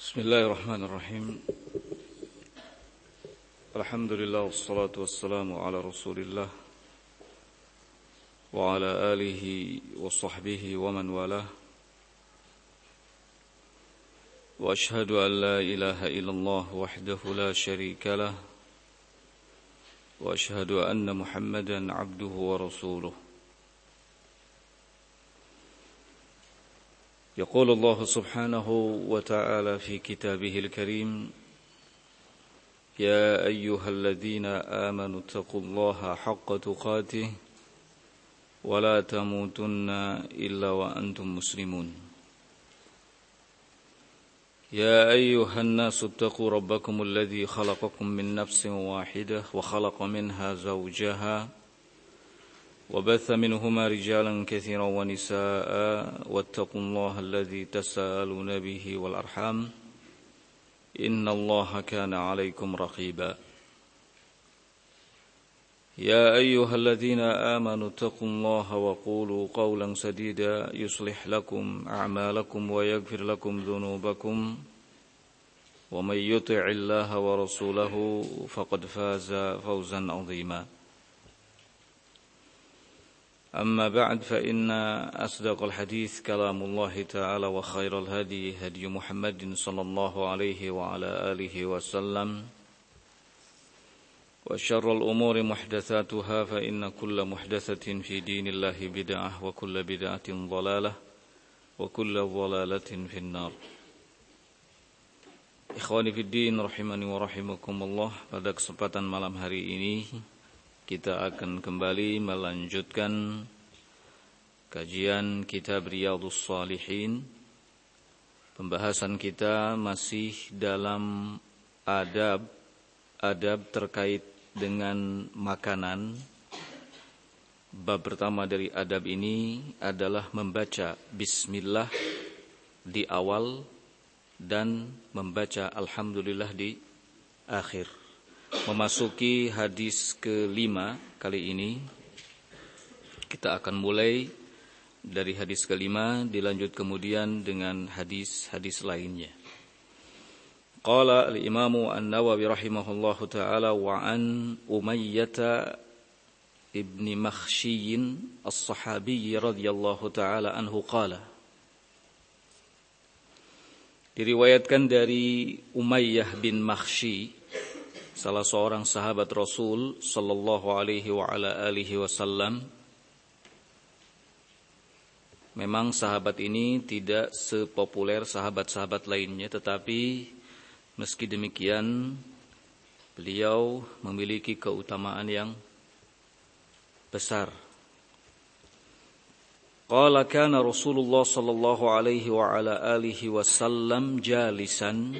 Bismillahirrahmanirrahim. Alhamdulillah wassalatu wassalamu ala Rasulillah wa ala alihi wa sahbihi wa man walah. Wa ashhadu an la ilaha illallah wahdahu la syarika lah. Wa ashhadu anna Muhammadan abduhu wa rasuluh. يقول الله سبحانه وتعالى في كتابه الكريم يا أيها الذين آمنوا اتقوا الله حق تقاته ولا تموتن إلا وأنتم مسلمون يا أيها الناس اتقوا ربكم الذي خلقكم من نفس واحدة وخلق منها زوجها وبث منهما رجالا كثيرا ونساء واتقوا الله الذي تساءلون به والأرحام إن الله كان عليكم رقيبا يا أيها الذين آمنوا اتقوا الله وقولوا قولا سديدا يصلح لكم أعمالكم ويغفر لكم ذنوبكم ومن يطع الله ورسوله فقد فاز فوزا عظيما أما بعد فإن أصدق الحديث كلام الله تعالى وخير الهدي هدي محمد صلى الله عليه وعلى آله وسلم وشر الأمور محدثاتها فإن كل محدثة في دين الله بدعة وكل بدعة ضلالة وكل ضلالة في النار. Ikhwani fi din rahimani wa rahimakumullah, pada kesempatan malam hari ini kita akan kembali melanjutkan kajian kitab Riyadhus Shalihin. Pembahasan kita masih dalam adab terkait dengan makanan. Bab pertama dari adab ini adalah membaca bismillah di awal dan membaca alhamdulillah di akhir. Memasuki hadis kelima kali ini. Kita akan mulai dari hadis kelima, dilanjut kemudian dengan hadis-hadis lainnya. Qala al-Imam An-Nawawi rahimahullahu ta'ala wa an Umayyah ibni Makhshiy as-Sahabi radhiyallahu ta'ala anhu qala. Diriwayatkan dari Umayyah bin Makhshiy, salah seorang sahabat Rasul sallallahu alaihi wa ala alihi wasallam. Memang sahabat ini tidak sepopuler sahabat-sahabat lainnya, tetapi meski demikian beliau memiliki keutamaan yang besar. Qala kana Rasulullah sallallahu alaihi wa ala alihi wasallam jalisan.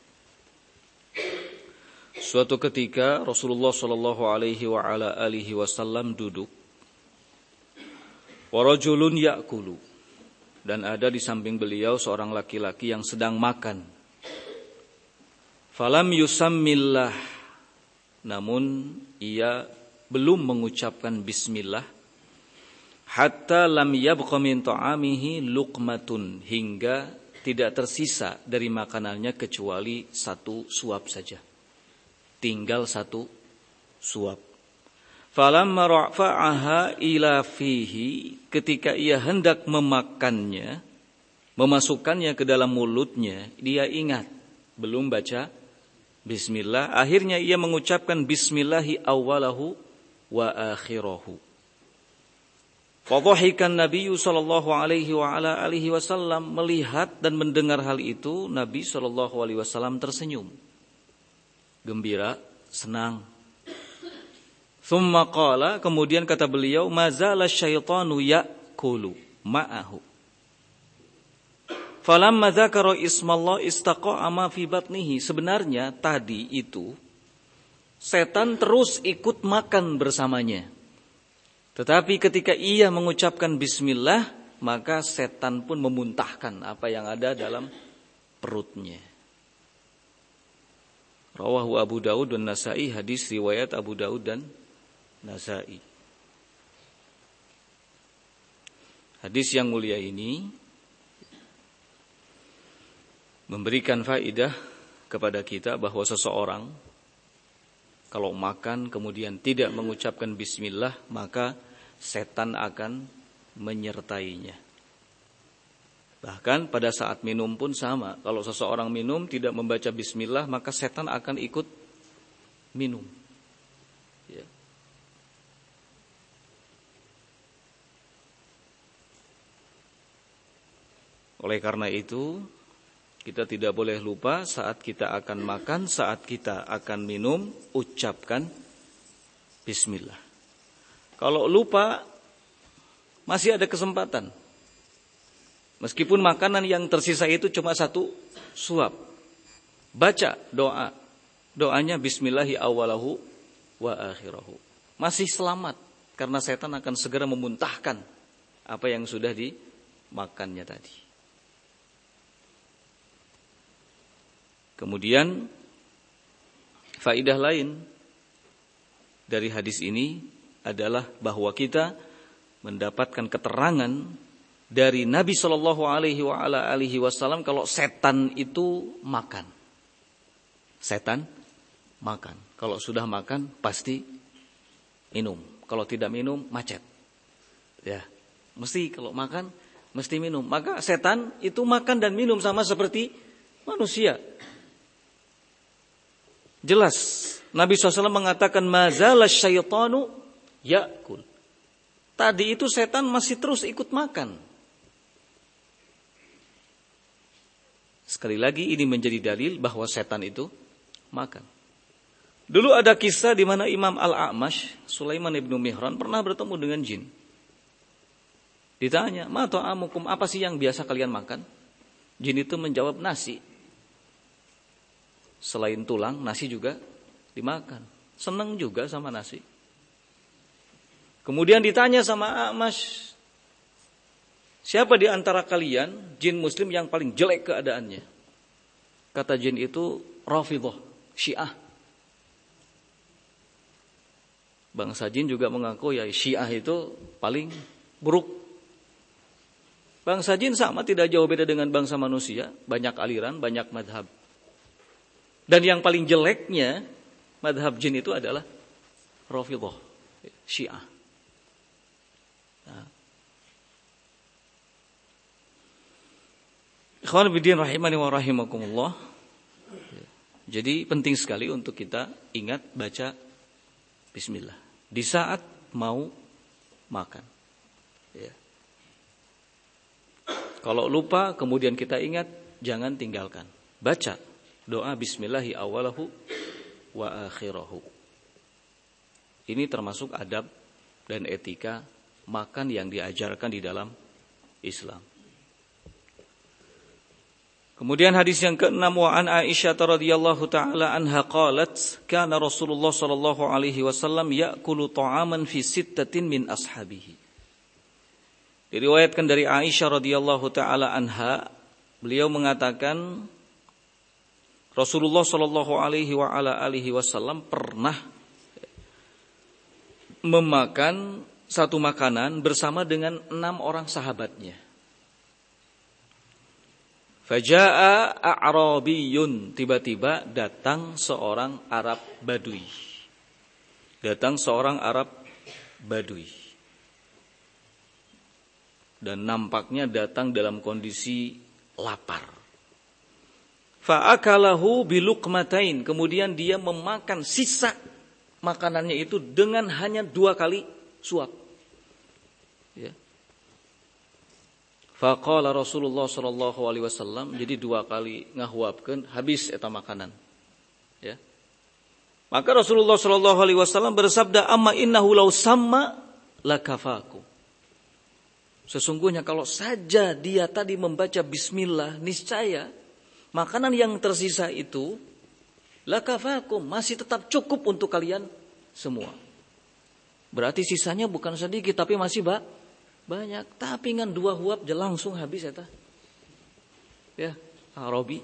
Suatu ketika Rasulullah sallallahu alaihi wa ala alihi wasallam duduk. Wa rajulun ya'kulu, dan ada di samping beliau seorang laki-laki yang sedang makan. Falam yusammillah, namun ia belum mengucapkan bismillah. Hatta lam yabqa min ta'amihi luqmatun, hingga tidak tersisa dari makanannya kecuali satu suap saja. Tinggal satu suap. Falamma rafa'aha ila fihi, ketika ia hendak memakannya, memasukkannya ke dalam mulutnya, dia ingat belum baca bismillah. Akhirnya ia mengucapkan bismillahi awwalahu wa akhirahu. Fadhahikan Nabi sallallahu alaihi wa ala alihi wasallam, melihat dan mendengar hal itu, Nabi sallallahu alaihi wasallam tersenyum. Gembira, senang. Thumma qala, kemudian kata beliau, mazala syaitanu ya'kulu ma'ahu. Falamma dzakara ismallah istaqa'a ma fi batnihi. Sebenarnya tadi itu setan terus ikut makan bersamanya. Tetapi ketika ia mengucapkan bismillah, maka setan pun memuntahkan apa yang ada dalam perutnya. Rawahu Abu Daud dan Nasa'i, hadis riwayat Abu Daud dan Nasa'i. Hadis yang mulia ini memberikan faedah kepada kita bahwa seseorang kalau makan kemudian tidak mengucapkan bismillah, maka setan akan menyertainya. Bahkan pada saat minum pun sama. Kalau seseorang minum tidak membaca bismillah, maka setan akan ikut minum. Ya. Oleh karena itu, kita tidak boleh lupa saat kita akan makan, saat kita akan minum, ucapkan bismillah. Kalau lupa, masih ada kesempatan. Meskipun makanan yang tersisa itu cuma satu suap, baca doa. Doanya bismillahi awalahu wa akhirahu. Masih selamat, karena setan akan segera memuntahkan apa yang sudah dimakannya tadi. Kemudian faedah lain dari hadis ini adalah bahwa kita mendapatkan keterangan dari Nabi Shallallahu Alaihi Wasallam kalau setan itu makan. Setan makan. Kalau sudah makan pasti minum. Kalau tidak minum macet. Ya, mesti kalau makan mesti minum. Maka setan itu makan dan minum sama seperti manusia. Jelas Nabi SAW mengatakan mazala syaitanu yakul. Tadi itu setan masih terus ikut makan. Sekali lagi ini menjadi dalil bahwa setan itu makan. Dulu ada kisah di mana Imam Al-A'mash, Sulaiman ibnu Mihran pernah bertemu dengan jin. Ditanya, "Ma ta'amukum, apa sih yang biasa kalian makan?" Jin itu menjawab, "Nasi." Selain tulang, nasi juga dimakan. Senang juga sama nasi. Kemudian ditanya sama A'mash, "Siapa di antara kalian jin muslim yang paling jelek keadaannya?" Kata jin itu, Rafidhah, Syiah. Bangsa jin juga mengaku ya Syiah itu paling buruk. Bangsa jin sama tidak jauh beda dengan bangsa manusia, banyak aliran, banyak madhab. Dan yang paling jeleknya madhab jin itu adalah Rafidhah, Syiah. Nah. Ikhwan fillah rahimani wa rahimakumullah. Jadi penting sekali untuk kita ingat baca bismillah di saat mau makan. Ya. Kalau lupa kemudian kita ingat, jangan tinggalkan. Baca doa bismillahi awalahu wa akhirahu. Ini termasuk adab dan etika makan yang diajarkan di dalam Islam. Kemudian hadis yang ke-6, wa an Aisyah radhiyallahu taala anha qalat kana Rasulullah sallallahu alaihi wasallam ya'kulu ta'aman fi sittatin min ashabihi. Diriwayatkan dari Aisyah radhiyallahu taala anha, beliau mengatakan Rasulullah sallallahu alaihi wa ala alihi wasallam pernah memakan satu makanan bersama dengan 6 orang sahabatnya. Faja'a a'rabiyun, tiba-tiba datang seorang Arab Badui. Datang seorang Arab Badui. Dan nampaknya datang dalam kondisi lapar. Fa'akalahu biluqmatain, kemudian dia memakan sisa makanannya itu dengan hanya 2 kali suap. Ya. Faqala Rasulullah sallallahu alaihi wasallam, jadi 2 kali ngahuapkeun habis eta makanan. Ya. Maka Rasulullah sallallahu alaihi wasallam bersabda, "Amma innahu law samma lakafaku." Sesungguhnya kalau saja dia tadi membaca bismillah, niscaya makanan yang tersisa itu lakafakum, masih tetap cukup untuk kalian semua. Berarti sisanya bukan sedikit tapi masih banyak. Tapi ngan 2 huap langsung habis eta. Ya, Arabi.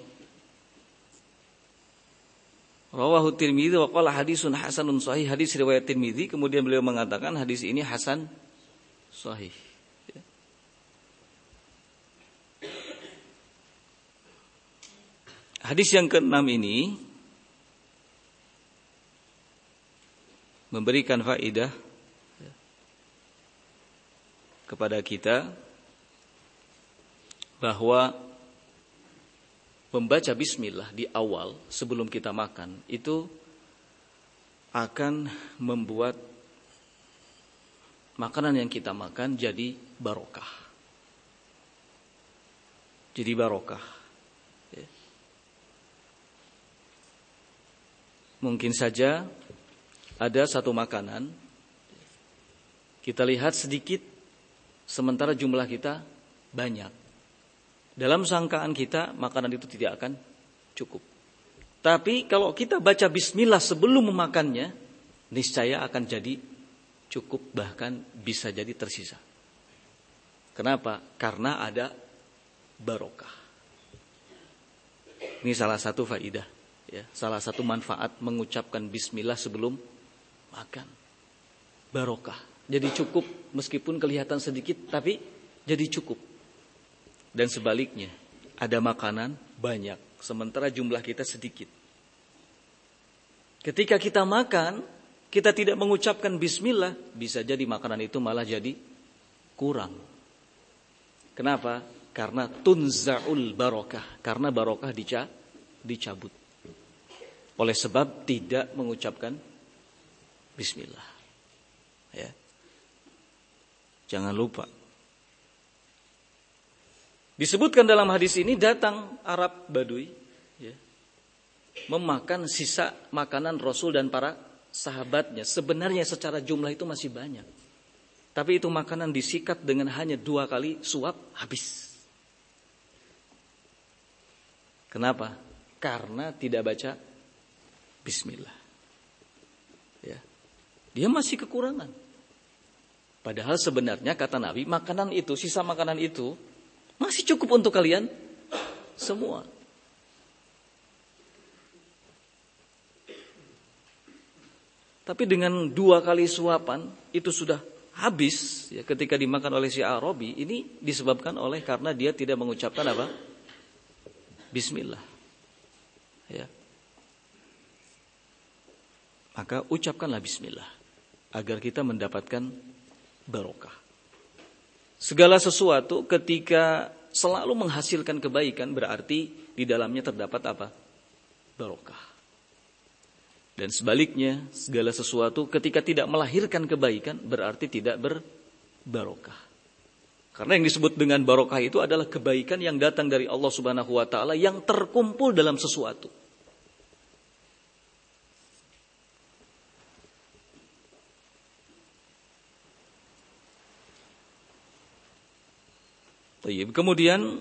Rawahu Tirmidzi wa qala hadisun hasanun sahih, hadis riwayat Tirmidzi, kemudian beliau mengatakan hadis ini hasan sahih. Ya. Hadis yang ke-6 ini memberikan faedah kepada kita bahwa membaca bismillah di awal sebelum kita makan itu akan membuat makanan yang kita makan jadi barokah. Jadi barokah. Mungkin saja ada satu makanan kita lihat sedikit sementara jumlah kita banyak. Dalam sangkaan kita makanan itu tidak akan cukup. Tapi kalau kita baca bismillah sebelum memakannya, niscaya akan jadi cukup, bahkan bisa jadi tersisa. Kenapa? Karena ada barokah. Ini salah satu faidah, ya, salah satu manfaat mengucapkan bismillah sebelum makan. Barokah. Jadi cukup meskipun kelihatan sedikit tapi jadi cukup. Dan sebaliknya, ada makanan banyak sementara jumlah kita sedikit. Ketika kita makan, kita tidak mengucapkan bismillah, bisa jadi makanan itu malah jadi kurang. Kenapa? Karena tunza'ul barokah, karena barokah dicabut. Oleh sebab tidak mengucapkan bismillah. Ya. Jangan lupa. Disebutkan dalam hadis ini datang Arab Badui, ya, memakan sisa makanan Rasul dan para sahabatnya. Sebenarnya secara jumlah itu masih banyak. Tapi itu makanan disikat dengan hanya 2 kali suap habis. Kenapa? Karena tidak baca bismillah. Ya. Dia masih kekurangan. Padahal sebenarnya kata Nabi, makanan itu, sisa makanan itu masih cukup untuk kalian semua. Tapi dengan 2 kali suapan itu sudah habis, ya, ketika dimakan oleh si Arabi. Ini disebabkan oleh karena dia tidak mengucapkan apa? Bismillah. Ya. Maka ucapkanlah bismillah agar kita mendapatkan barokah. Segala sesuatu ketika selalu menghasilkan kebaikan berarti di dalamnya terdapat apa? Barokah. Dan sebaliknya, segala sesuatu ketika tidak melahirkan kebaikan berarti tidak berbarokah. Karena yang disebut dengan barokah itu adalah kebaikan yang datang dari Allah Subhanahu wa taala yang terkumpul dalam sesuatu. Kemudian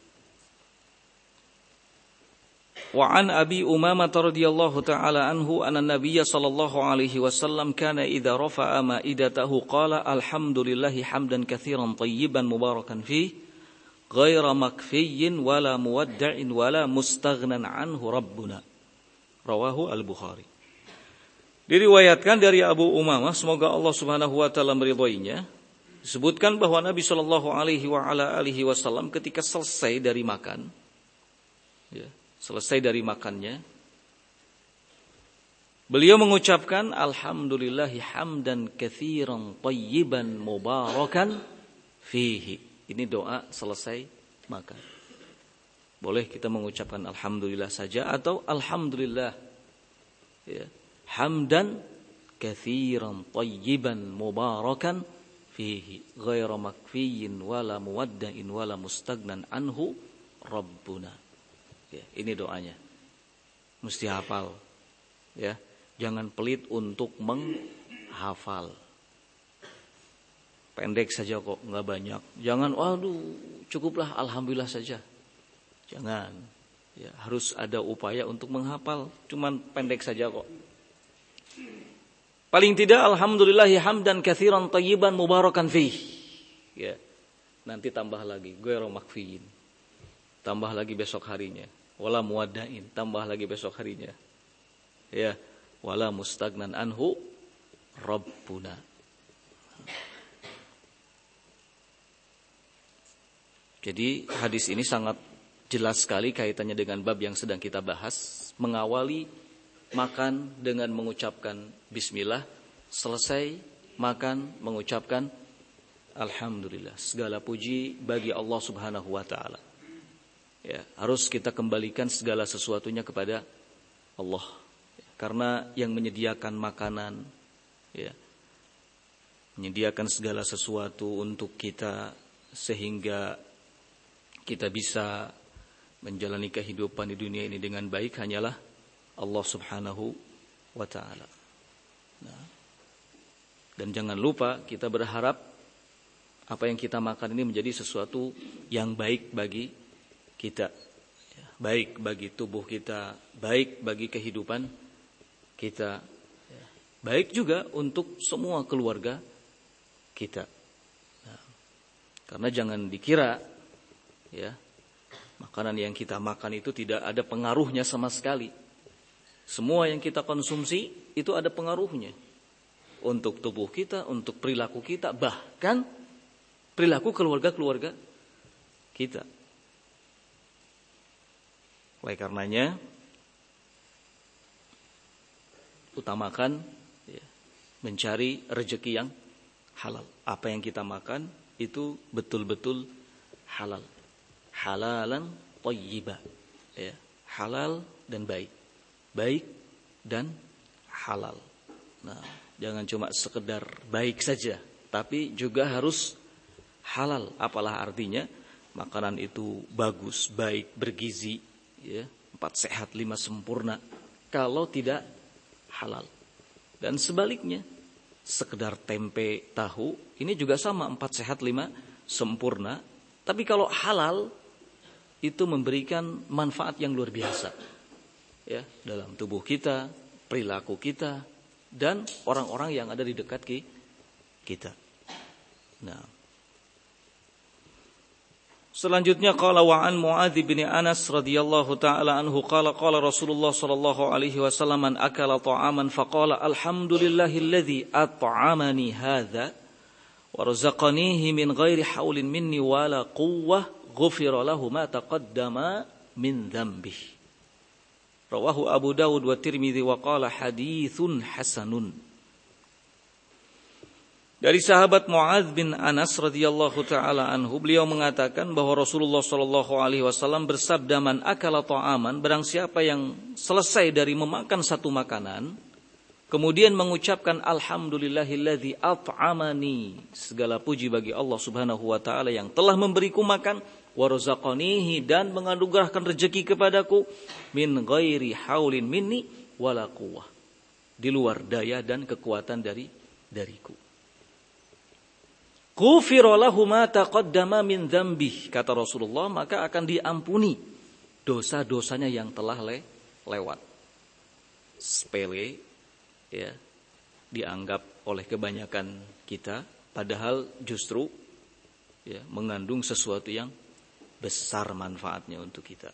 wa an Abi Umamah radhiyallahu taala anhu anna Nabiyya sallallahu alaihi wasallam kana idza rafa'a ma'idatahu qala alhamdulillahi hamdan katsiran tayyiban mubarakan fi ghaira makfiyyin wala muwadda'in wala mustaghnan anhu rabbuna. Rawahu Al-Bukhari. Diriwayatkan dari Abu Umamah, semoga Allah Subhanahu wa taala meridhoinya, disebutkan bahwa Nabi Shallallahu Alaihi Wasallam ketika selesai dari makan, ya, selesai dari makannya, beliau mengucapkan alhamdulillahi hamdan katsiran thayyiban mubarakan fihi. Ini doa selesai makan. Boleh kita mengucapkan alhamdulillah saja atau alhamdulillah, ya, hamdan katsiran thayyiban mubarakan fihi ghaira makfiyyin wala muwadda'in wala mustagnan anhu rabbuna. Ya, ini doanya. Mesti hafal. Ya, jangan pelit untuk menghafal. Pendek saja kok, enggak banyak. Jangan waduh, cukuplah alhamdulillah saja. Jangan. Ya, harus ada upaya untuk menghafal. Cuman pendek saja kok. Paling tidak alhamdulillahi hamdan katsiran thayyiban mubarakan fih. Ya. Nanti tambah lagi ghairu makfiyin. Tambah lagi besok harinya. Wala muwaddain, tambah lagi besok harinya. Ya, wala mustagnan anhu rabbuna. Jadi hadis ini sangat jelas sekali kaitannya dengan bab yang sedang kita bahas. Mengawali makan dengan mengucapkan bismillah, selesai makan mengucapkan alhamdulillah. Segala puji bagi Allah Subhanahu wa taala. Ya, harus kita kembalikan segala sesuatunya kepada Allah. Karena yang menyediakan makanan, ya, menyediakan segala sesuatu untuk kita sehingga kita bisa menjalani kehidupan di dunia ini dengan baik hanyalah Allah Subhanahu wa taala. Nah, dan jangan lupa kita berharap apa yang kita makan ini menjadi sesuatu yang baik bagi kita, baik bagi tubuh kita, baik bagi kehidupan kita, baik juga untuk semua keluarga kita. Nah, karena jangan dikira ya, makanan yang kita makan itu tidak ada pengaruhnya sama sekali. Semua yang kita konsumsi itu ada pengaruhnya untuk tubuh kita, untuk perilaku kita, bahkan perilaku keluarga-keluarga kita. Oleh karenanya utamakan ya, mencari rezeki yang halal. Apa yang kita makan itu betul-betul halal. Halalan thayyiba. Ya, halal dan baik. Baik dan halal. Nah, jangan cuma sekedar baik saja, tapi juga harus halal. Apalah artinya? Makanan itu bagus, baik, bergizi, ya, 4 sehat 5 sempurna. Kalau tidak halal. Dan sebaliknya, sekedar tempe, tahu, ini juga sama 4 sehat 5 sempurna. Tapi kalau halal, itu memberikan manfaat yang luar biasa. Ya, dalam tubuh kita, perilaku kita, dan orang-orang yang ada di dekat kita. Nah, selanjutnya qala wa an Muadz bin Anas radhiyallahu taala anhu qala qala Rasulullah sallallahu alaihi wasallam man akala ta'aman faqala alhamdulillahilladzi at'amani hadza wa razaqanihi min ghairi haulin minni wala quwwah ghufira lahu ma taqaddama min dhanbihi. Rawahu Abu Dawud wa Tirmidzi wa qala haditsun hasanun. Dari sahabat Muadz bin Anas radhiyallahu taala anhu, beliau mengatakan bahwa Rasulullah sallallahu alaihi wasallam bersabda, man akala ta'aman, barang siapa yang selesai dari memakan satu makanan kemudian mengucapkan alhamdulillahilladzi at'amani, segala puji bagi Allah Subhanahu wa taala yang telah memberiku makan, wa razaqanihi, dan menganugerahkan rezeki kepadaku, min ghairi haulin minni wala quwwah, di luar daya dan kekuatan dariku. Ghufira lahu ma taqaddama min dzambih, kata Rasulullah, maka akan diampuni dosa-dosanya yang telah lewat. Sepele ya, dianggap oleh kebanyakan kita, padahal justru ya, mengandung sesuatu yang besar manfaatnya untuk kita.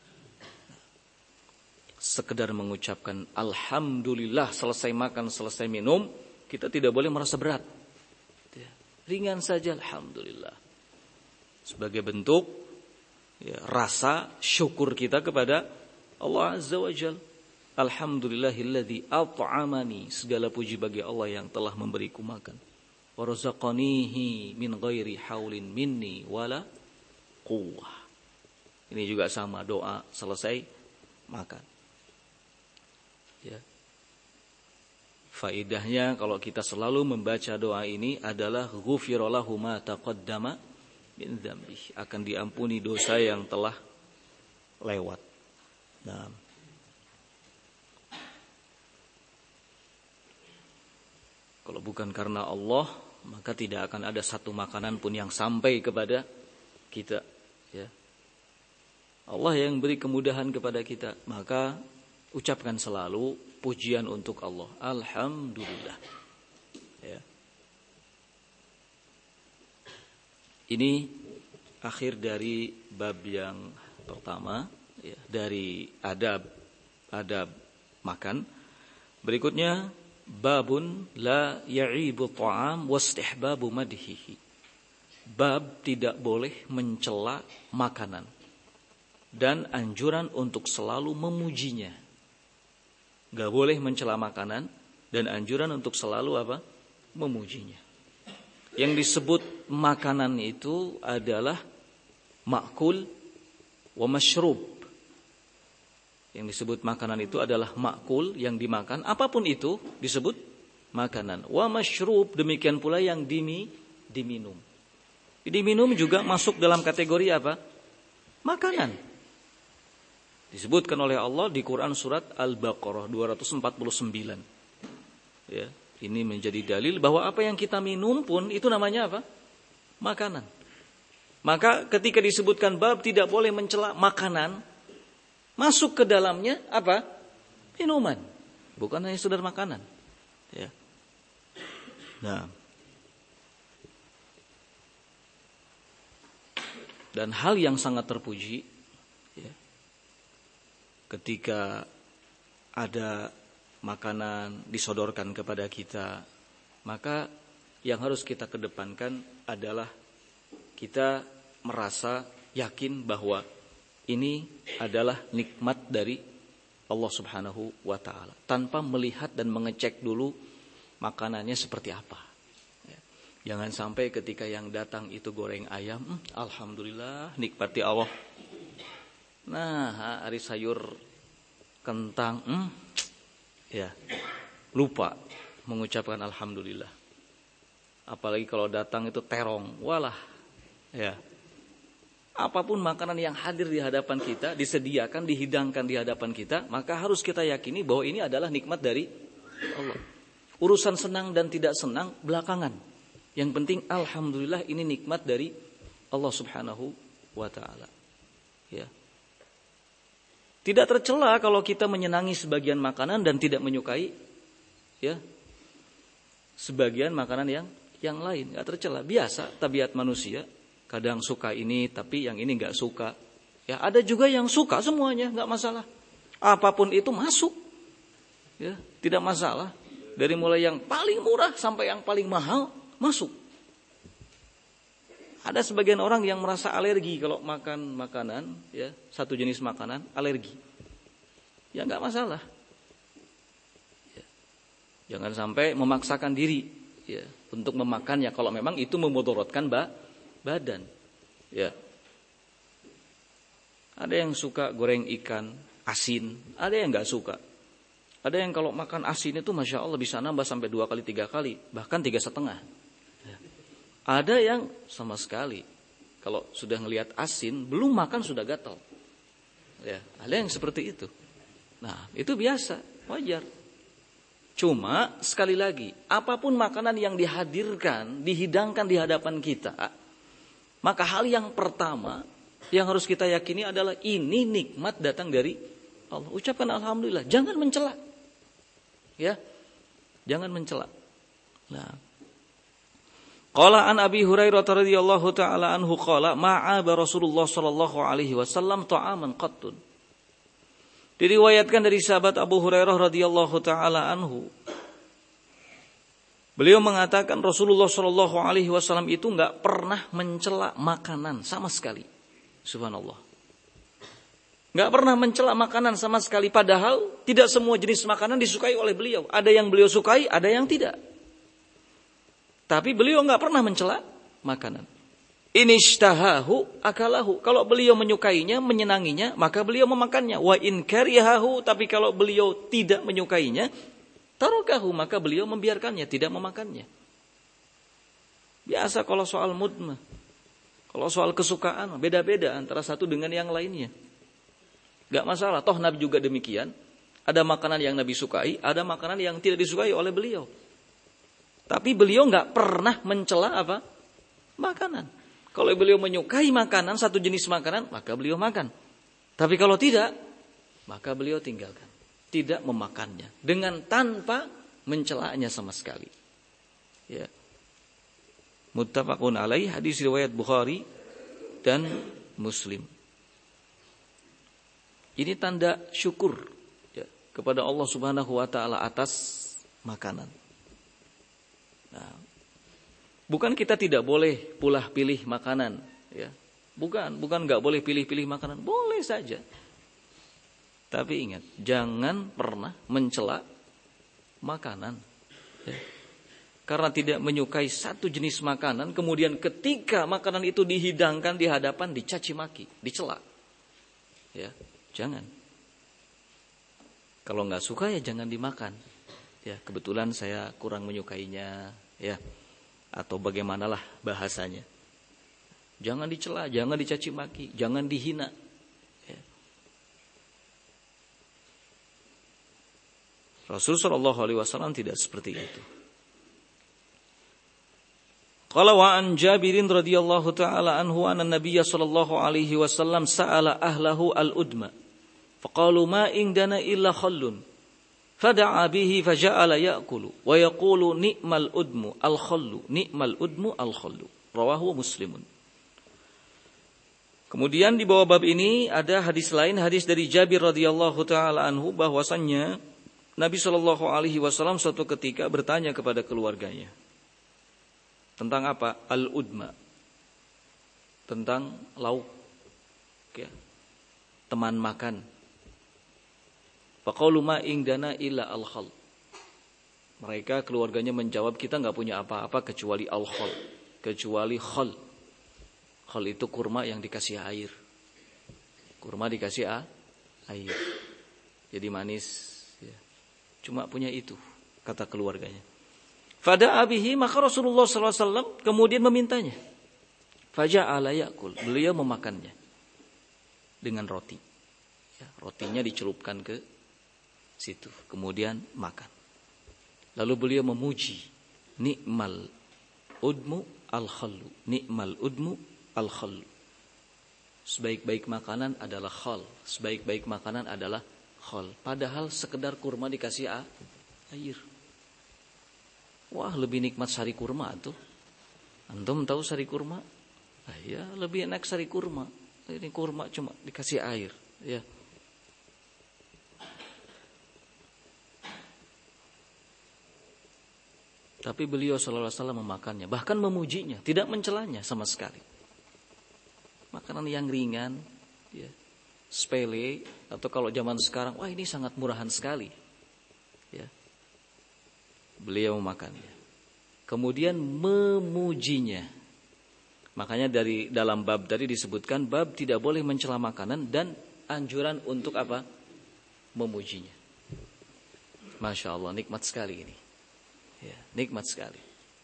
Sekedar mengucapkan alhamdulillah selesai makan, selesai minum, kita tidak boleh merasa berat. Ringan saja alhamdulillah. Sebagai bentuk ya, rasa syukur kita kepada Allah Azza wa Jalla. Alhamdulillahilladzi at'amani, segala puji bagi Allah yang telah memberiku makan. Wa razaqanihi min ghairi haulin minni wala quwwah. Ini juga sama, doa selesai makan. Ya. Faidahnya kalau kita selalu membaca doa ini adalah ghufira lahu ma taqaddama min dzambih, akan diampuni dosa yang telah lewat. Nah, kalau bukan karena Allah, maka tidak akan ada satu makanan pun yang sampai kepada kita. Ya. Allah yang beri kemudahan kepada kita, maka ucapkan selalu pujian untuk Allah. Alhamdulillah. Ya. Ini akhir dari bab yang pertama, ya, dari adab makan. Berikutnya babun la ya'ibu ta'am wastihbabu madhihi. Bab tidak boleh mencela makanan. dan anjuran untuk selalu memujinya. Gak boleh mencela makanan dan anjuran untuk selalu apa? Memujinya. Yang disebut makanan itu adalah ma'kul wa masyrub. Yang disebut makanan itu adalah ma'kul, yang dimakan, apapun itu disebut makanan. Wa masyrub, demikian pula yang diminum. Diminum juga masuk dalam kategori apa? Makanan. Disebutkan oleh Allah di Quran surat Al-Baqarah 249. Ya, ini menjadi dalil bahwa apa yang kita minum pun itu namanya apa? Makanan. Maka ketika disebutkan bab tidak boleh mencela makanan, masuk ke dalamnya apa? Minuman. Bukan hanya sekedar makanan. Ya. Nah. Dan hal yang sangat terpuji, ya, ketika ada makanan disodorkan kepada kita, maka yang harus kita kedepankan adalah kita merasa yakin bahwa ini adalah nikmat dari Allah Subhanahu wa ta'ala, tanpa melihat dan mengecek dulu makanannya seperti apa. Jangan sampai ketika yang datang itu goreng ayam, alhamdulillah nikmati Allah. Nah, hari sayur kentang, ya lupa mengucapkan alhamdulillah. Apalagi kalau datang itu terong, walah, ya. Apapun makanan yang hadir di hadapan kita, disediakan, dihidangkan di hadapan kita, maka harus kita yakini bahwa ini adalah nikmat dari Allah. Urusan senang dan tidak senang belakangan. Yang penting alhamdulillah ini nikmat dari Allah Subhanahu wa ta'ala. Ya. Tidak tercela kalau kita menyenangi sebagian makanan dan tidak menyukai ya sebagian makanan yang lain. Enggak tercela, biasa tabiat manusia. Kadang suka ini tapi yang ini enggak suka. Ya, ada juga yang suka semuanya, enggak masalah. Apapun itu masuk. Ya, tidak masalah. Dari mulai yang paling murah sampai yang paling mahal masuk. Ada sebagian orang yang merasa alergi kalau makan makanan, ya, satu jenis makanan, alergi. Ya enggak masalah. Ya. Jangan sampai memaksakan diri, ya, untuk memakannya kalau memang itu memudaratkan badan. Ya. Ada yang suka goreng ikan asin, ada yang enggak suka. Ada yang kalau makan asin itu Masya Allah bisa nambah sampai 2 kali, 3 kali, bahkan 3,5. Ada yang sama sekali kalau sudah ngelihat asin belum makan sudah gatal. Ya, ada yang seperti itu. Nah, itu biasa, wajar. Cuma sekali lagi, apapun makanan yang dihadirkan, dihidangkan di hadapan kita, maka hal yang pertama yang harus kita yakini adalah ini nikmat datang dari Allah. Ucapkan alhamdulillah, jangan mencela. Ya. Jangan mencela. Nah, qala an Abi Hurairah radhiyallahu taala anhu qala ma'aba Rasulullah sallallahu alaihi wasallam ta'aman qattun. Diriwayatkan dari sahabat Abu Hurairah radhiyallahu taala anhu. Beliau mengatakan Rasulullah sallallahu alaihi wasallam itu enggak pernah mencela makanan sama sekali. Subhanallah. Enggak pernah mencela makanan sama sekali, padahal tidak semua jenis makanan disukai oleh beliau. Ada yang beliau sukai, ada yang tidak. Tapi beliau enggak pernah mencela makanan. Inishtahahu akalahu. Kalau beliau menyukainya, menyenanginya, maka beliau memakannya. Wa in karihahu, tapi kalau beliau tidak menyukainya, tarakahu, maka beliau membiarkannya, tidak memakannya. Biasa kalau soal mood mah. Kalau soal kesukaan beda-beda antara satu dengan yang lainnya. Enggak masalah, toh Nabi juga demikian. Ada makanan yang Nabi sukai, ada makanan yang tidak disukai oleh beliau. Tapi beliau enggak pernah mencela apa? Makanan. Kalau beliau menyukai makanan, satu jenis makanan, maka beliau makan. Tapi kalau tidak, maka beliau tinggalkan. Tidak memakannya. Dengan tanpa mencelanya sama sekali. Ya. Muttafaqun alaih, hadis riwayat Bukhari dan Muslim. Ini tanda syukur ya, kepada Allah Subhanahu wa taala atas makanan. Nah, bukan kita tidak boleh pulah pilih makanan, ya. Bukan nggak boleh pilih-pilih makanan, boleh saja. Tapi ingat, jangan pernah mencela makanan. Ya. Karena tidak menyukai satu jenis makanan, kemudian ketika makanan itu dihidangkan di hadapan, dicaci maki, dicela. Ya, jangan. Kalau nggak suka ya jangan dimakan. Ya, kebetulan saya kurang menyukainya, ya. Atau bagaimanalah bahasanya. Jangan dicela, jangan dicaci maki, jangan dihina. Ya. Rasul sallallahu alaihi wasallam tidak seperti itu. Qala wa an Jabirin radhiyallahu taala anhu anna Nabiy sallallahu alaihi wasallam sa'ala ahlahu al-udma. Faqalu ma indana illa khallun. Fada'a bihi faja'ala ya'kulu wa yaqulu ni'mal udmu al-khallu, ni'mal udmu al-khallu. Rawahu Muslimun. Kemudian di bawah bab ini ada hadis lain, hadis dari Jabir radhiyallahu taala anhu bahwasannya Nabi sallallahu alaihi wasallam suatu ketika bertanya kepada keluarganya tentang apa? Al-udma. Tentang lauk. Ya. Teman makan. Faqalu ma indana illa al-khal. Mereka keluarganya menjawab, kita enggak punya apa-apa kecuali al-khal, kecuali khal. Khal itu kurma yang dikasih air. Kurma dikasih air. Jadi manis. Ya. Cuma punya itu, kata keluarganya. Fada'a bihi, maka Rasulullah SAW kemudian memintanya. Faja'ala ya'kul. Beliau memakannya dengan roti. Ya, rotinya dicelupkan ke situ. Kemudian makan. Lalu beliau memuji. Ni'mal udmu al-khallu. Ni'mal udmu al-khal. Sebaik-baik makanan adalah khal. Sebaik-baik makanan adalah khal. Padahal sekedar kurma dikasih air. Wah, lebih nikmat sari kurma tuh. Antum tahu sari kurma? Ya, lebih enak sari kurma. Ini kurma cuma dikasih air, ya. Tapi beliau sallallahu alaihi wasallam memakannya, bahkan memujinya, tidak mencelanya sama sekali. Makanan yang ringan, ya, sepele, atau kalau zaman sekarang, wah ini sangat murahan sekali. Ya. Beliau memakannya. Kemudian memujinya. Makanya dari dalam bab tadi disebutkan bab tidak boleh mencela makanan dan anjuran untuk apa? Memujinya. Masya Allah, nikmat sekali ini. Ya, nikmat sekali.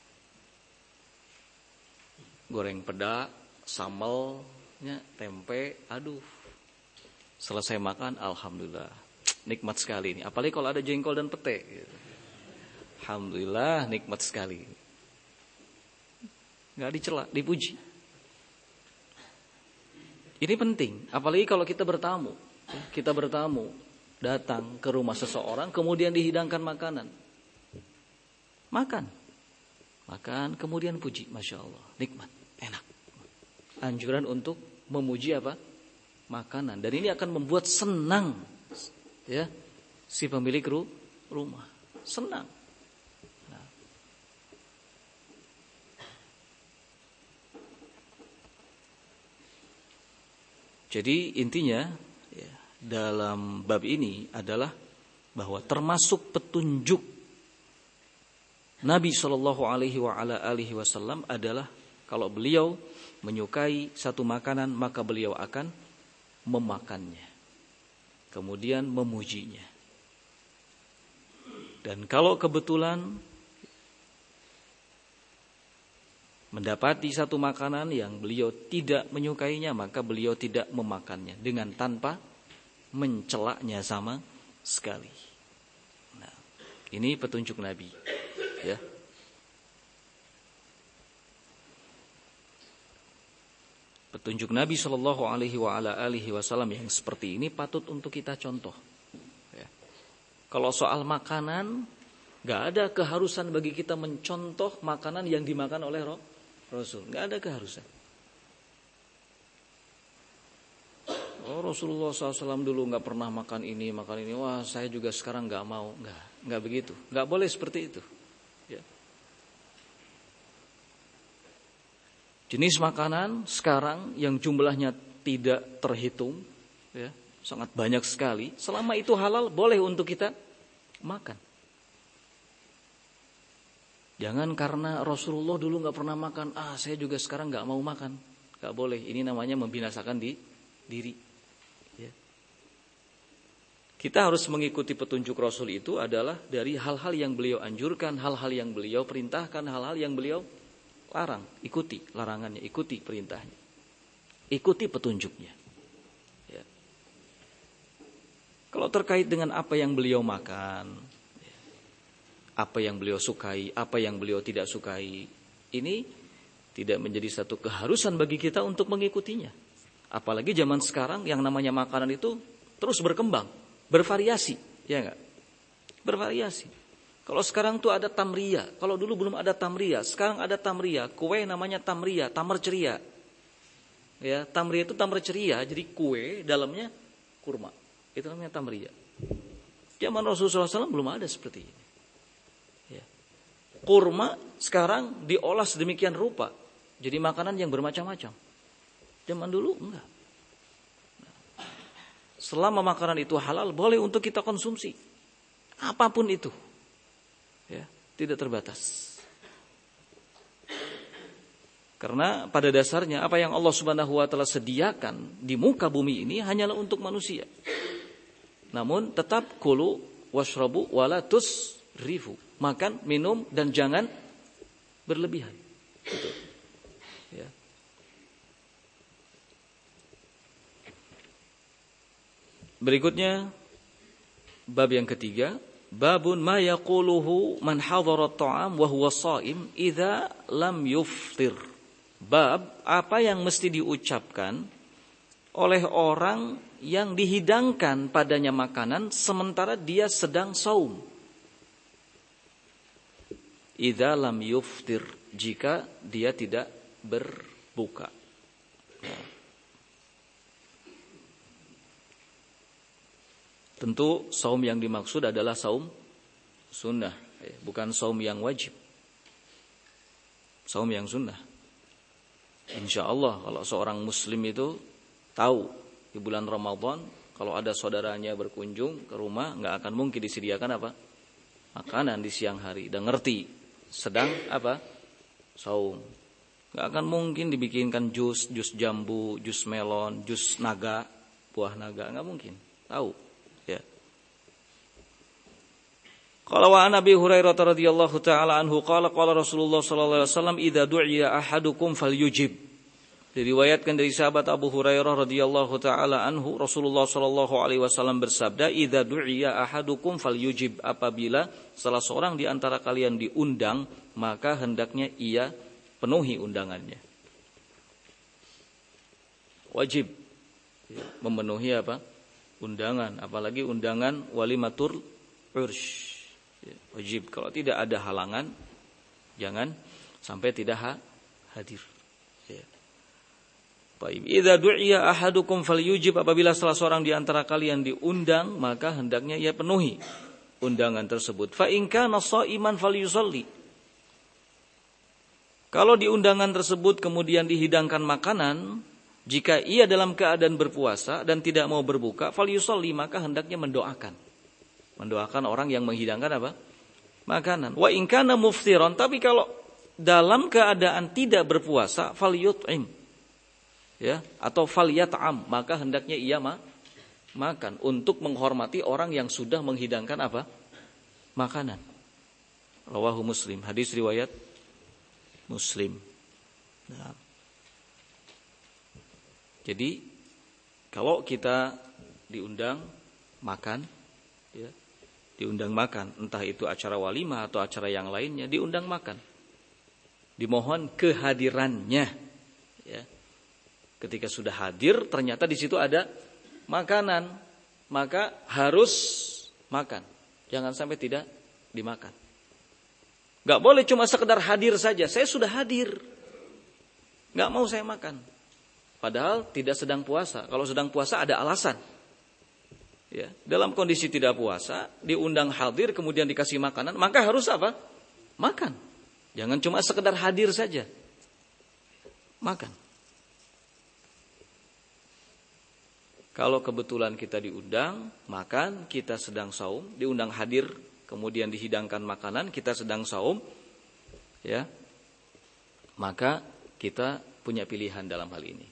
Goreng peda, sambelnya, tempe, aduh. Selesai makan, alhamdulillah, nikmat sekali ini. Apalagi kalau ada jengkol dan pete. Gitu. Alhamdulillah, nikmat sekali. Nggak dicela, dipuji. Ini penting, apalagi kalau kita bertamu. Kita bertamu, datang ke rumah seseorang, kemudian dihidangkan makanan. Makan, kemudian puji. Masya Allah, nikmat, enak. Anjuran untuk memuji apa? Makanan. Dan ini akan membuat senang, ya, si pemilik rumah. Senang. Nah. Jadi intinya, ya, dalam bab ini adalah bahwa termasuk petunjuk Nabi Shallallahu Alaihi Wasallam adalah kalau beliau menyukai satu makanan maka beliau akan memakannya, kemudian memujinya. Dan kalau kebetulan mendapati satu makanan yang beliau tidak menyukainya maka beliau tidak memakannya dengan tanpa mencelaknya sama sekali. Nah, ini petunjuk Nabi. Ya. Petunjuk Nabi Shallallahu Alaihi Wasallam yang seperti ini patut untuk kita contoh. Ya. Kalau soal makanan, nggak ada keharusan bagi kita mencontoh makanan yang dimakan oleh Rasul. Nggak ada keharusan. Oh, Rasulullah SAW dulu nggak pernah makan ini. Wah, saya juga sekarang nggak mau. Nggak begitu. Nggak boleh seperti itu. Ya. Jenis makanan sekarang yang jumlahnya tidak terhitung, ya, sangat banyak sekali. Selama itu halal, boleh untuk kita makan. Jangan karena Rasulullah dulu nggak pernah makan, saya juga sekarang nggak mau makan. Nggak boleh. Ini namanya membinasakan diri. Ya. Kita harus mengikuti petunjuk Rasul itu adalah dari hal-hal yang beliau anjurkan, hal-hal yang beliau perintahkan, hal-hal yang beliau larang. Ikuti larangannya, ikuti perintahnya, ikuti petunjuknya. Ya. Kalau terkait dengan apa yang beliau makan, apa yang beliau sukai, apa yang beliau tidak sukai, ini tidak menjadi satu keharusan bagi kita untuk mengikutinya. Apalagi zaman sekarang yang namanya makanan itu terus berkembang, bervariasi, ya enggak? Bervariasi. Kalau sekarang tuh ada tamria, kalau dulu belum ada tamria, sekarang ada tamria, kue namanya tamria, tamar ceria. Ya, tamria itu tamar ceria, jadi kue dalamnya kurma. Itu namanya tamria. Zaman Rasulullah SAW belum ada seperti ini. Kurma sekarang diolah sedemikian rupa, jadi makanan yang bermacam-macam. Zaman dulu enggak. Selama makanan itu halal, boleh untuk kita konsumsi. Apapun itu. Ya, tidak terbatas. Karena pada dasarnya apa yang Allah Subhanahu wa taala sediakan di muka bumi ini hanyalah untuk manusia. Namun tetap kulu washrabu wala tusrifu. Makan, minum, dan jangan berlebihan. Gitu. Ya. Berikutnya, bab yang ketiga, babun ma yaquluhu man hadhara at-ta'am wa huwa sha'im idza lam yuftir. Bab apa yang mesti diucapkan oleh orang yang dihidangkan padanya makanan sementara dia sedang saum. Idza lam yuftir, jika dia tidak berbuka. Tentu saum yang dimaksud adalah saum sunnah, bukan saum yang wajib. Saum yang sunnah. Insya Allah kalau seorang muslim itu tahu di bulan Ramadan kalau ada saudaranya berkunjung ke rumah, nggak akan mungkin disediakan apa? Makanan di siang hari. Dan ngerti sedang apa? Saum. Gak akan mungkin dibikinkan jus jambu, jus melon, jus naga, buah naga, gak mungkin. Tahu, ya. Qala wa an Abi Hurairah radhiyallahu taala anhu qala Rasulullah sallallahu alaihi wasallam idza du'iya ahadukum falyujib. Diriwayatkan dari sahabat Abu Hurairah radhiyallahu taala anhu, Rasulullah sallallahu alaihi wasallam bersabda, "Idza du'iya ahadukum falyujib." Apabila salah seorang di antara kalian diundang, maka hendaknya ia penuhi undangannya. Wajib memenuhi apa? Undangan, apalagi undangan walimatul ursy. Wajib, kalau tidak ada halangan jangan sampai tidak hadir. Idza du'iya ahadukum falyujib, apabila salah seorang di antara kalian diundang, maka hendaknya ia penuhi undangan tersebut. Fa in kana sha'iman falyusalli. Kalau di undangan tersebut kemudian dihidangkan makanan, jika ia dalam keadaan berpuasa dan tidak mau berbuka, falyusalli, maka hendaknya mendoakan. Mendoakan orang yang menghidangkan apa? Makanan. Wa in kana muftiran, tapi kalau dalam keadaan tidak berpuasa, falyut'im. Ya, atau falyat'am, maka hendaknya ia makan untuk menghormati orang yang sudah menghidangkan apa? Makanan. Rawahu Muslim, hadis riwayat Muslim. Nah. Jadi kalau kita diundang makan, ya, diundang makan, entah itu acara walimah atau acara yang lainnya, diundang makan, dimohon kehadirannya. Ya. Ketika sudah hadir, ternyata di situ ada makanan, maka harus makan. Jangan sampai tidak dimakan. Gak boleh cuma sekedar hadir saja. Saya sudah hadir, gak mau saya makan. Padahal tidak sedang puasa. Kalau sedang puasa ada alasan. Ya, dalam kondisi tidak puasa, diundang hadir, kemudian dikasih makanan, maka harus apa? Makan. Jangan cuma sekedar hadir saja. makan. Kalau kebetulan kita diundang, makan, kita sedang saum, diundang hadir, kemudian dihidangkan makanan, kita sedang saum, ya, maka kita punya pilihan dalam hal ini.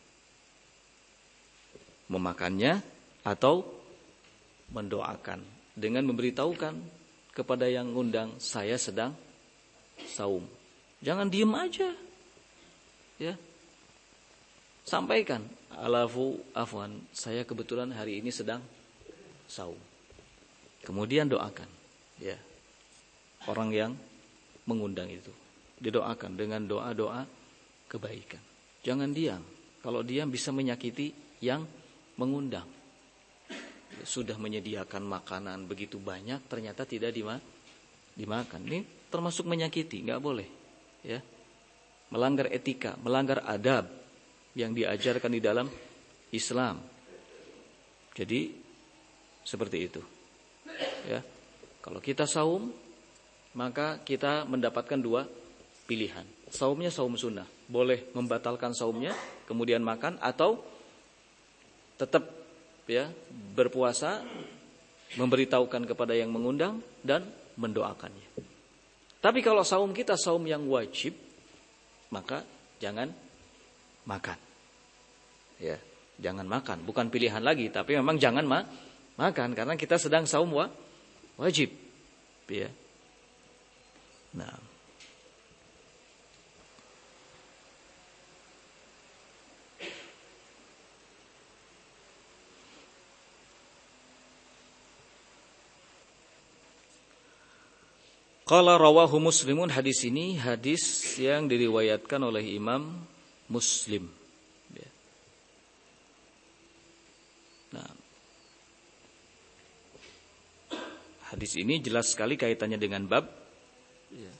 Memakannya atau mendoakan dengan memberitahukan kepada yang ngundang, saya sedang saum. Jangan diem aja. Ya. Sampaikan, afwan, saya kebetulan hari ini sedang saum. Kemudian doakan, ya. Orang yang mengundang itu didoakan dengan doa-doa kebaikan. Jangan diam. Kalau diam bisa menyakiti yang mengundang. Sudah menyediakan makanan begitu banyak, ternyata tidak dimakan. Ini termasuk menyakiti, nggak boleh, ya. Melanggar etika, melanggar adab yang diajarkan di dalam Islam. Jadi seperti itu, ya. Kalau kita saum, maka kita mendapatkan dua pilihan. Saumnya saum sunnah, boleh membatalkan saumnya, kemudian makan, atau tetap, ya, berpuasa, memberitahukan kepada yang mengundang dan mendoakannya. Tapi kalau saum kita saum yang wajib, maka jangan makan. Ya, jangan makan, bukan pilihan lagi, tapi memang jangan makan karena kita sedang saum wajib. Ya. Nah, qala rawahu Muslimun, hadis ini hadis yang diriwayatkan oleh Imam Muslim. Ya. Nah, hadis ini jelas sekali kaitannya dengan bab, ya,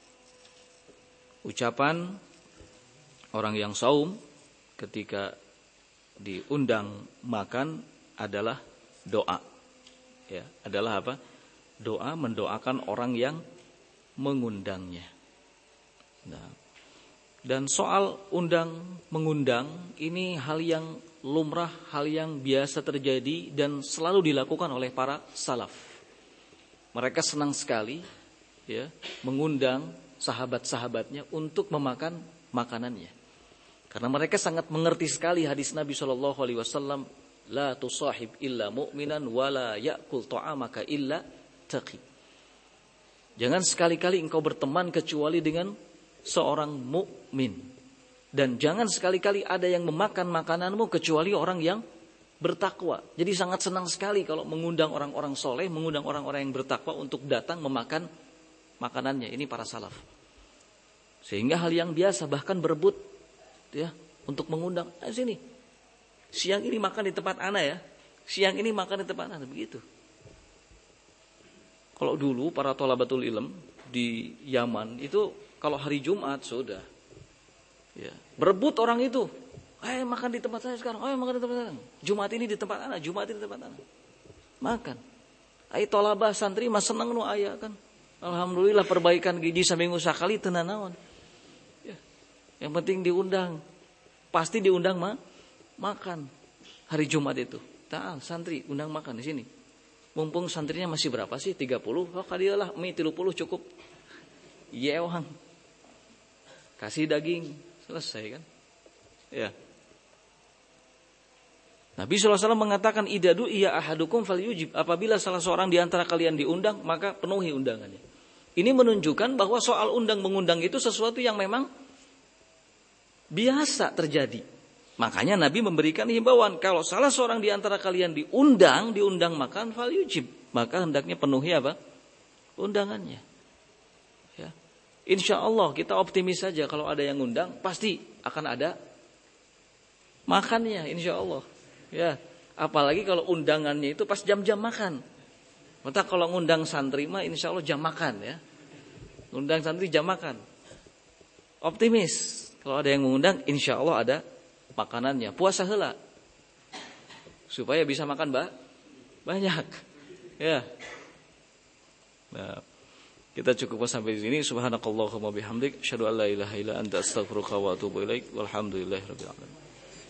ucapan orang yang saum ketika diundang makan adalah doa. Ya, adalah apa? Doa, mendoakan orang yang mengundangnya. Nah, dan soal undang mengundang ini hal yang lumrah, hal yang biasa terjadi dan selalu dilakukan oleh para salaf. Mereka senang sekali, ya, mengundang sahabat-sahabatnya untuk memakan makanannya. Karena mereka sangat mengerti sekali hadis Nabi SAW, la tusahib illa mu'minan wala ya'kul ta'amaka illa taqi. Jangan sekali-kali engkau berteman kecuali dengan seorang mukmin, dan jangan sekali-kali ada yang memakan makananmu kecuali orang yang bertakwa. Jadi sangat senang sekali kalau mengundang orang-orang soleh, mengundang orang-orang yang bertakwa untuk datang memakan makanannya. Ini para salaf. Sehingga hal yang biasa, bahkan berebut, ya, untuk mengundang, sini. Siang ini makan di tempat ana, ya. Siang ini makan di tempat ana, begitu. Kalau dulu para thalabatul ilm di Yaman itu kalau hari Jumat sudah, ya, berebut orang itu. Ayo makan di tempat saya sekarang. Ayo makan di tempat saya. Jumat ini di tempat anak, Jumat ini di tempat anak. Makan. Ayo thalabah santri mas seneng nu aya kan. Alhamdulillah perbaikan gizi saminggu sakali teu naon. Ya. Yang penting diundang. Pasti diundang makan hari Jumat itu. Ta'al santri undang makan di sini. Mumpung santrinya masih berapa sih? 30. Oh kadialah mie 30 cukup. Yewang. Kasih daging, selesai kan? Ya. Nabi SAW mengatakan idadu iya ahadukum falyujib. Apabila salah seorang di antara kalian diundang, maka penuhi undangannya. Ini menunjukkan bahwa soal undang mengundang itu sesuatu yang memang biasa terjadi. Makanya Nabi memberikan himbauan, kalau salah seorang di antara kalian diundang makan falyujib, maka hendaknya penuhi apa? Undangannya. Ya. Insya Allah kita optimis saja kalau ada yang undang pasti akan ada makannya, insya Allah. Ya. Apalagi kalau undangannya itu pas jam-jam makan. Maka kalau ngundang santri mah insya Allah jam makan, ya. Undang santri jam makan. Optimis kalau ada yang mengundang insya Allah ada makanannya. Puasa heula supaya bisa makan banyak, ya. Nah, Kita cukupkan sampai di sini. Subhanakallahumma bihamdik, asyhadu an la ilaha illa anta, astaghfiruka wa atubu ilaik. Walhamdulillahirabbil alamin.